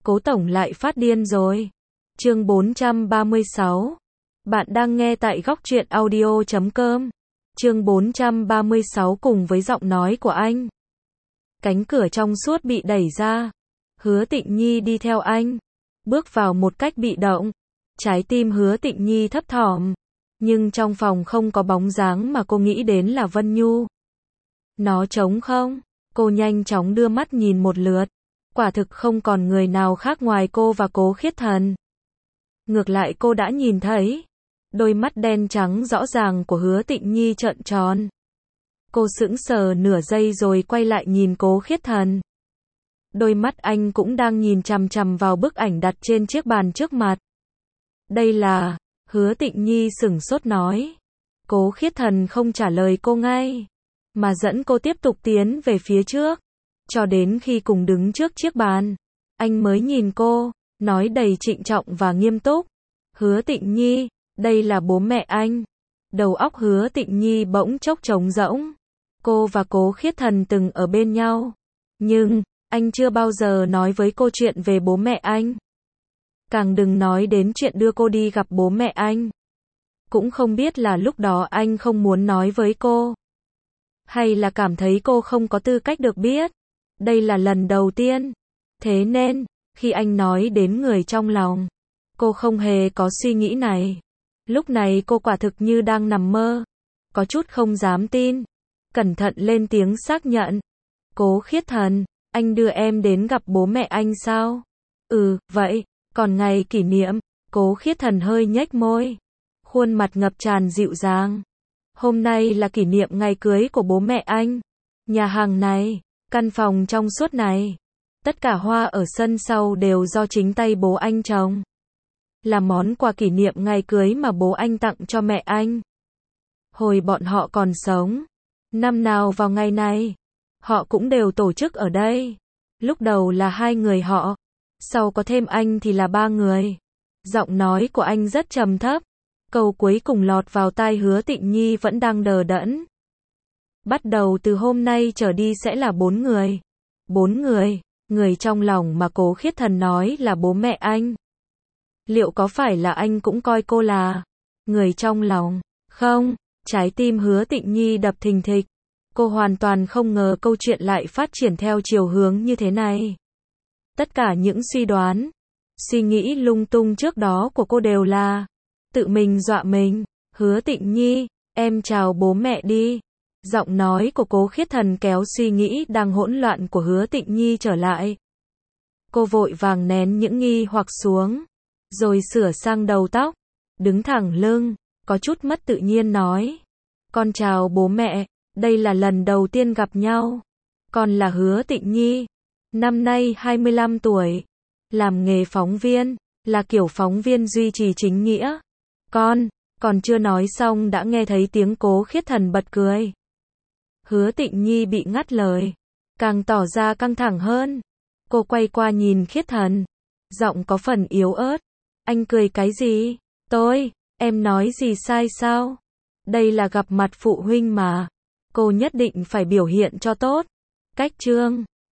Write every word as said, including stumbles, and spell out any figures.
Cố tổng lại phát điên rồi. Chương bốn trăm ba mươi sáu. Bạn đang nghe tại góc truyện audio chấm com. Chương bốn trăm ba mươi sáu cùng với giọng nói của anh. Cánh cửa trong suốt bị đẩy ra. Hứa Tịnh Nhi đi theo anh. Bước vào một cách bị động. Trái tim Hứa Tịnh Nhi thấp thỏm. Nhưng trong phòng không có bóng dáng mà cô nghĩ đến là Vân Nhu. Nó trống không? Cô nhanh chóng đưa mắt nhìn một lượt. Quả thực không còn người nào khác ngoài cô và Cố Khiết Thần. Ngược lại cô đã nhìn thấy. Đôi mắt đen trắng rõ ràng của Hứa Tịnh Nhi trợn tròn. Cô sững sờ nửa giây rồi quay lại nhìn Cố Khiết Thần. Đôi mắt anh cũng đang nhìn chằm chằm vào bức ảnh đặt trên chiếc bàn trước mặt. Đây là... Hứa Tịnh Nhi sửng sốt nói. Cố Khiết Thần không trả lời cô ngay, mà dẫn cô tiếp tục tiến về phía trước. Cho đến khi cùng đứng trước chiếc bàn, anh mới nhìn cô, nói đầy trịnh trọng và nghiêm túc. Hứa Tịnh Nhi, đây là bố mẹ anh. Đầu óc Hứa Tịnh Nhi bỗng chốc trống rỗng. Cô và Cố Khiết Thần từng ở bên nhau. Nhưng, anh chưa bao giờ nói với cô chuyện về bố mẹ anh. Càng đừng nói đến chuyện đưa cô đi gặp bố mẹ anh. Cũng không biết là lúc đó anh không muốn nói với cô, hay là cảm thấy cô không có tư cách được biết. Đây là lần đầu tiên. Thế nên, khi anh nói đến người trong lòng, cô không hề có suy nghĩ này. Lúc này cô quả thực như đang nằm mơ. Có chút không dám tin. Cẩn thận lên tiếng xác nhận. Cố Khiết Thần, anh đưa em đến gặp bố mẹ anh sao? Ừ, vậy. Còn ngày kỷ niệm, Cố Khiết Thần hơi nhếch môi. Khuôn mặt ngập tràn dịu dàng. Hôm nay là kỷ niệm ngày cưới của bố mẹ anh. Nhà hàng này, căn phòng trong suốt này, tất cả hoa ở sân sau đều do chính tay bố anh trồng. Là món quà kỷ niệm ngày cưới mà bố anh tặng cho mẹ anh. Hồi bọn họ còn sống, năm nào vào ngày này, họ cũng đều tổ chức ở đây. Lúc đầu là hai người họ, sau có thêm anh thì là ba người. Giọng nói của anh rất trầm thấp. Câu cuối cùng lọt vào tai Hứa Tịnh Nhi vẫn đang đờ đẫn. Bắt đầu từ hôm nay trở đi sẽ là bốn người. Bốn người, người trong lòng mà Cố Khiết Thần nói là bố mẹ anh. Liệu có phải là anh cũng coi cô là người trong lòng? Không, trái tim Hứa Tịnh Nhi đập thình thịch. Cô hoàn toàn không ngờ câu chuyện lại phát triển theo chiều hướng như thế này. Tất cả những suy đoán, suy nghĩ lung tung trước đó của cô đều là tự mình dọa mình. Hứa Tịnh Nhi, em chào bố mẹ đi. Giọng nói của Cố Khiết Thần kéo suy nghĩ đang hỗn loạn của Hứa Tịnh Nhi trở lại. Cô vội vàng nén những nghi hoặc xuống, rồi sửa sang đầu tóc, đứng thẳng lưng, có chút mất tự nhiên nói. Con chào bố mẹ, đây là lần đầu tiên gặp nhau. Con là Hứa Tịnh Nhi, năm nay hai mươi lăm tuổi, làm nghề phóng viên, là kiểu phóng viên duy trì chính nghĩa. Con, còn chưa nói xong đã nghe thấy tiếng Cố Khiết Thần bật cười. Hứa Tịnh Nhi bị ngắt lời, càng tỏ ra căng thẳng hơn. Cô quay qua nhìn Khiết Thần, giọng có phần yếu ớt. Anh cười cái gì? Tôi, em nói gì sai sao? Đây là gặp mặt phụ huynh mà. Cô nhất định phải biểu hiện cho tốt. Cách chương